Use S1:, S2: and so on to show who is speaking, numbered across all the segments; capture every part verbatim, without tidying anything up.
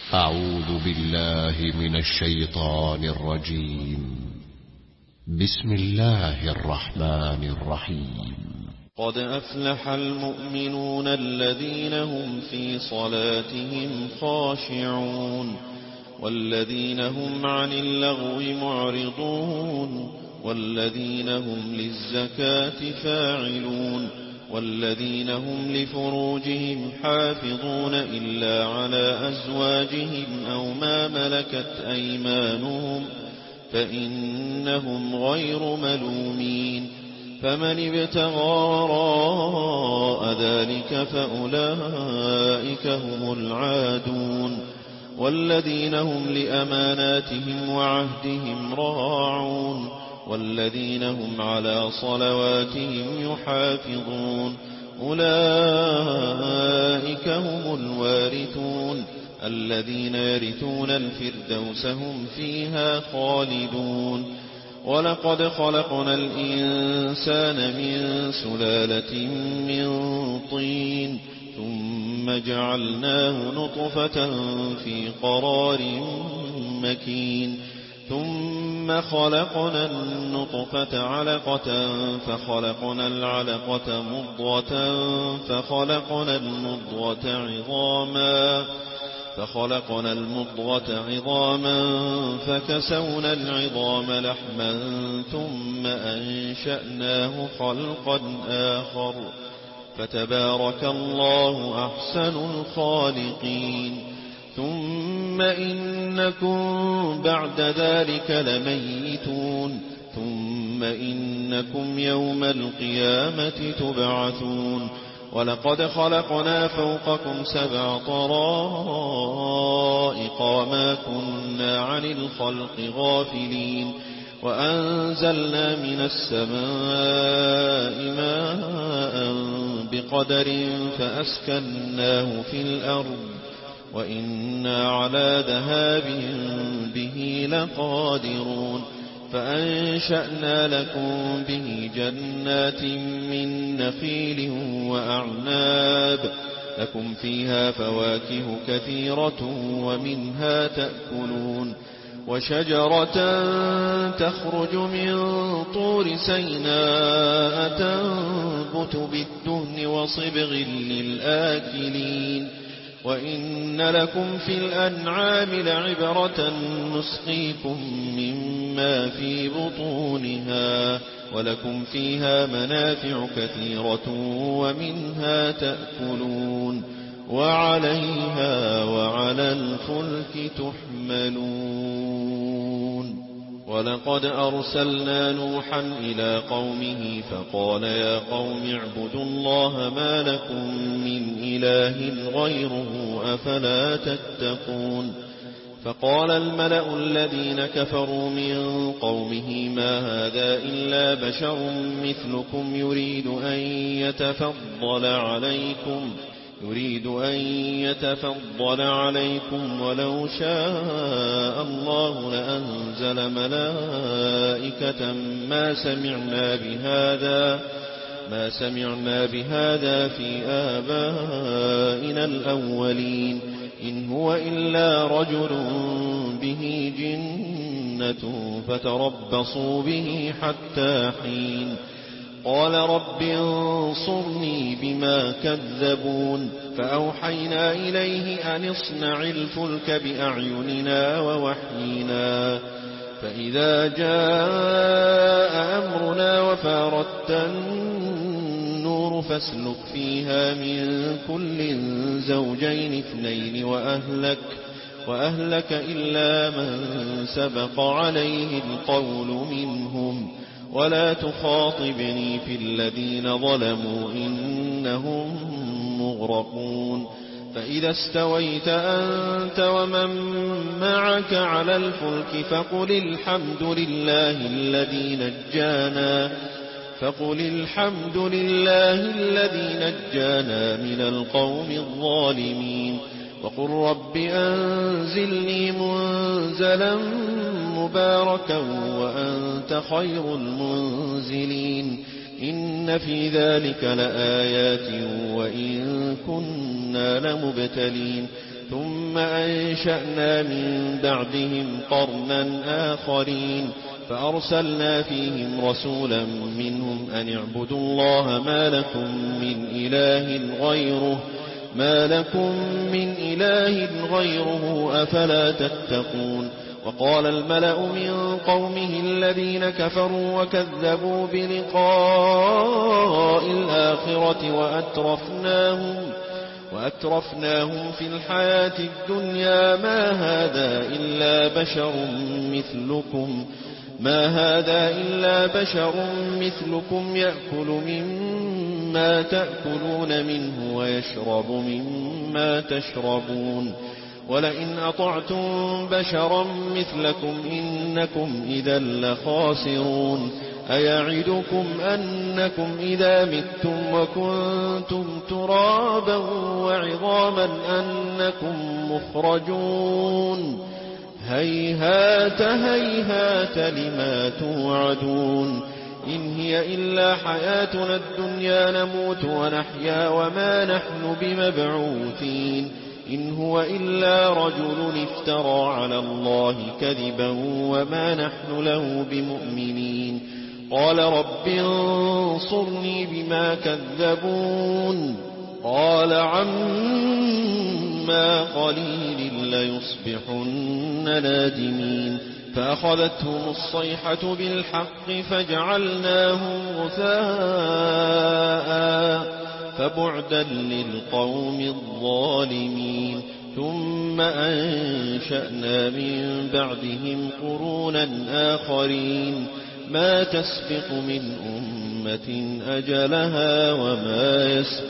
S1: أعوذ بالله من الشيطان الرجيم. بسم الله الرحمن الرحيم.
S2: قد أفلح المؤمنون الذين هم في صلاتهم خاشعون والذين هم عن اللغو معرضون والذين هم للزكاة فاعلون والذين هم لفروجهم حافظون إلا على أزواجهم أو ما ملكت أيمانهم فإنهم غير ملومين. فمن ابتغى وراء ذلك فأولئك هم العادون والذين هم لأماناتهم وعهدهم راعون والذين هم على صلواتهم يحافظون أولئك هم الوارثون الذين يرثون الفردوس هم فيها خالدون. ولقد خلقنا الإنسان من سلالة من طين ثم جعلناه نطفة في قرار مكين ثم خلقنا النطفة علقة فخلقنا العلقة مضغة فخلقنا المضغة عظاما فخلقنا المضغة عظاما فكسونا العظام لحما ثم أنشأناه خلقا آخر فتبارك الله أحسن الخالقين. ثم إنكم بعد ذلك لميتون ثم إنكم يوم القيامة تبعثون. ولقد خلقنا فوقكم سبع طرائق وما كنا عن الخلق غافلين وأنزلنا من السماء ماء بقدر فأسكناه في الأرض وإنا على ذهاب به لقادرون. فأنشأنا لكم به جنات من نخيل وأعناب لكم فيها فواكه كثيرة ومنها تأكلون وشجرة تخرج من طور سيناء تنبت بالدهن وصبغ للآكلين. وإن لكم في الأنعام لعبرة نسقيكم مما في بطونها ولكم فيها منافع كثيرة ومنها تأكلون وعليها وعلى الفلك تحملون. ولقد أرسلنا نوحا إلى قومه فقال يا قوم اعبدوا الله ما لكم من إله غيره أفلا تتقون. فقال الملأ الذين كفروا من قومه ما هذا إلا بشر مثلكم يريد أن يتفضل عليكم يريد أن يتفضل عليكم ولو شاء الله لأنزل ملائكة ما سمعنا بهذا ما سمعنا بهذا في آبائنا الأولين إن هو إلا رجل به جنة فتربصوا به حتى حين. قال رب انصرني بما كذبون فأوحينا إليه أن اصنع الفلك بأعيننا ووحينا فإذا جاء أمرنا وفارت النور فاسلك فيها من كل زوجين اثنين وأهلك وأهلك إلا من سبق عليه القول منهم ولا تخاطبني في الذين ظلموا إنهم مغرقون. فإذا استويت أنت ومن معك على الفلك فقل الحمد لله الذي نجانا فقل الحمد لله الذي نجانا من القوم الظالمين وقل رب أنزلني منزلا مباركا وأنت خير المنزلين. إن في ذلك لآيات وإن كنا لمبتلين. ثم أنشأنا من بعدهم قرنا آخرين فأرسلنا فيهم رسولا منهم أن اعبدوا الله ما لكم من إله غيره ما لكم من إله غيره أفلا تتقون. وقال الملأ من قومه الذين كفروا وكذبوا بلقاء الآخرة وأترفناهم وأترفناهم في الحياة الدنيا ما هذا إلا بشر مثلكم ما هذا إلا بشر مثلكم يأكل مما تأكلون منه ويشرب مما تشربون ولئن أطعتم بشرا مثلكم إنكم إذا لخاسرون. أيعدكم أنكم إذا متم وكنتم ترابا وعظاما أنكم مخرجون هيهات هيهات لما توعدون. إن هي إلا حياتنا الدنيا نموت ونحيا وما نحن بمبعوثين. إن هو إلا رجل افترى على الله كذبا وما نحن له بمؤمنين. قال رب انصرني بما كذبون قال عما قليل ليصبحن نادمين. فأخذتهم الصيحة بالحق فجعلناهم غثاء فبعدا للقوم الظالمين. ثم أنشأنا من بعدهم قرونا آخرين ما تسبق من أمة أجلها وما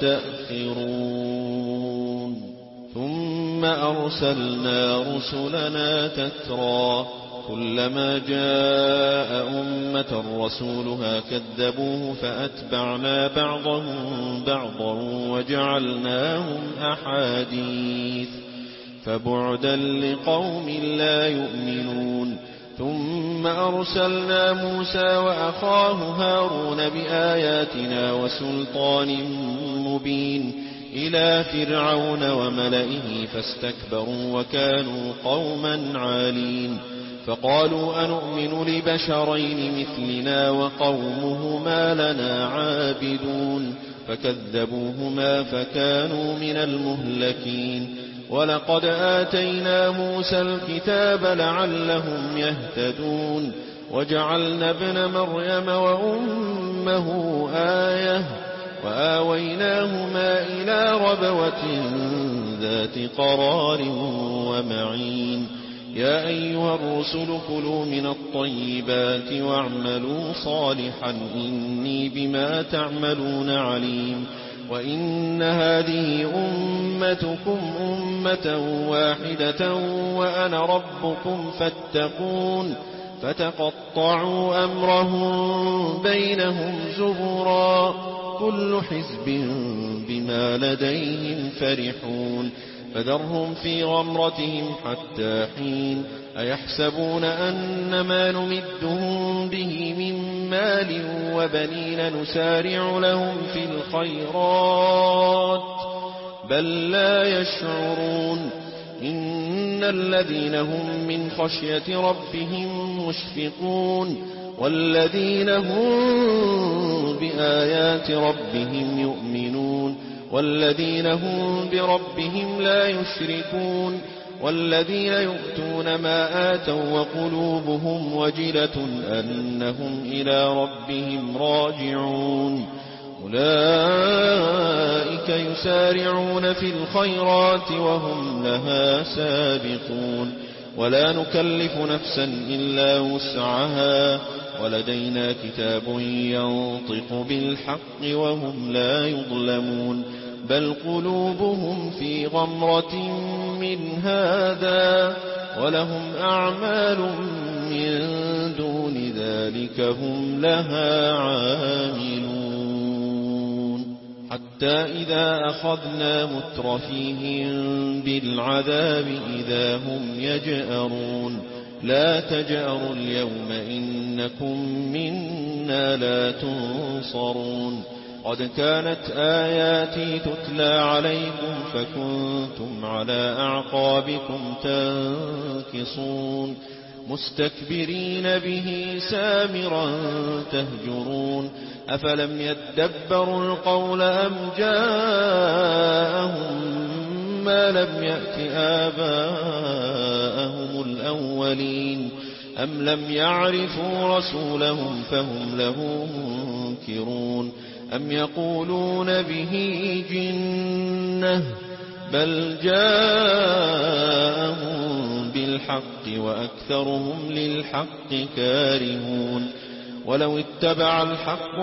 S2: يستأخرون. ثم أرسلنا رسلنا تترى كلما جاء أمة رسولها كذبوه فأتبعنا بعضهم بعضا وجعلناهم أحاديث فبعدا لقوم لا يؤمنون. ثم أرسلنا موسى وأخاه هارون بآياتنا وسلطان مبين إلى فرعون وملئه فاستكبروا وكانوا قوما عالين. فقالوا أنؤمن لبشرين مثلنا وقومهما لنا عابدون فكذبوهما فكانوا من المهلكين. ولقد آتينا موسى الكتاب لعلهم يهتدون وجعلنا ابن مريم وأمه آية وآويناهما إلى ربوة ذات قرار ومعين. يا أيها الرسل كلوا من الطيبات واعملوا صالحا إني بما تعملون عليم. وإن هذه أمتكم أمة واحدة وأنا ربكم فاتقون. فتقطعوا أمرهم بينهم زبرا كل حزب بما لديهم فرحون. فذرهم في غمرتهم حتى حين. أيحسبون أن ما نمدهم به من مال وبنين نسارع لهم في الخيرات بل لا يشعرون. إن الذين هم من خشية ربهم مشفقون والذين هم بآيات ربهم يؤمنون والذين هم بربهم لا يشركون والذين يؤتون ما آتوا وقلوبهم وجلة أنهم إلى ربهم راجعون. أولئك يسارعون في الخيرات وهم لها سابقون. ولا نكلف نفسا إلا وسعها ولدينا كتاب ينطق بالحق وهم لا يظلمون. بل قلوبهم في غمرة من هذا ولهم أعمال من دون ذلك هم لها عاملون. حتى إذا أخذنا مترفيهم بالعذاب إذا هم يجأرون. لا تجأروا اليوم إنكم منا لا تنصرون. قد كانت آياتي تتلى عليكم فكنتم على أعقابكم تنكصون مستكبرين به سامرا تهجرون أفلم يدبروا القول أم جاءهم ما لم يأت آباءهم الأولين أم لم يعرفوا رسولهم فهم له منكرون أم يقولون به جنة بل جاءهم بالحق وأكثرهم للحق كارهون ولو اتبع الحق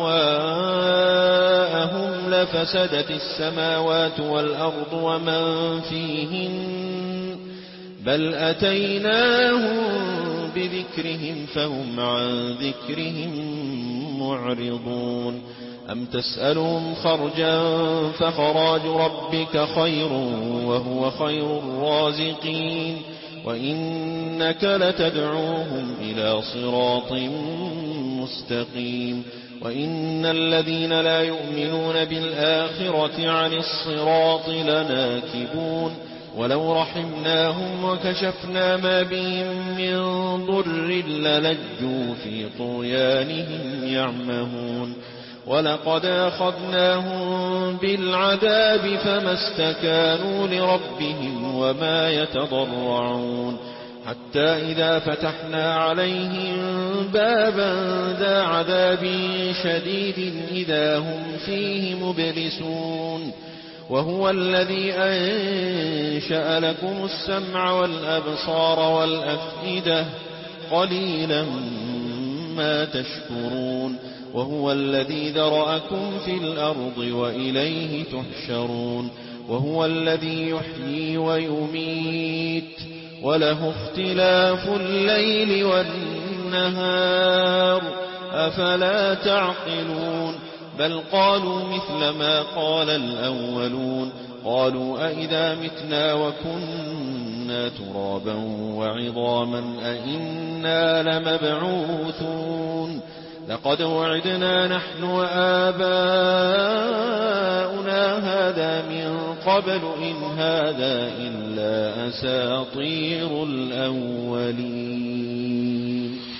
S2: أهواءهم لفسدت السماوات والأرض ومن فيهن بل أتيناهم بذكرهم فهم عن ذكرهم معرضون أم تسألهم خرجا فخراج ربك خير وهو خير الرازقين وإنك لتدعوهم إلى صراط مستقيم وإن الذين لا يؤمنون بالآخرة عن الصراط لناكبون ولو رحمناهم وكشفنا ما بهم من ضر للجوا في طغيانهم يعمهون ولقد أخذناهم بالعذاب فما استكانوا لربهم وما يتضرعون حتى إذا فتحنا عليهم بابا ذا عذاب شديد إذا هم فيه مبلسون وهو الذي أنشأ لكم السمع والأبصار والأفئدة قليلا ما تشكرون وهو الذي ذرأكم في الأرض وإليه تحشرون وهو الذي يحيي ويميت وله اختلاف الليل والنهار أفلا تعقلون بل قالوا مثل ما قال الأولون قالوا أئذا متنا وكنا ترابا وعظاما أئنا لمبعوثون لقد وعدنا نحن وآباؤنا هذا من قبل إن هذا إلا أساطير الأولين.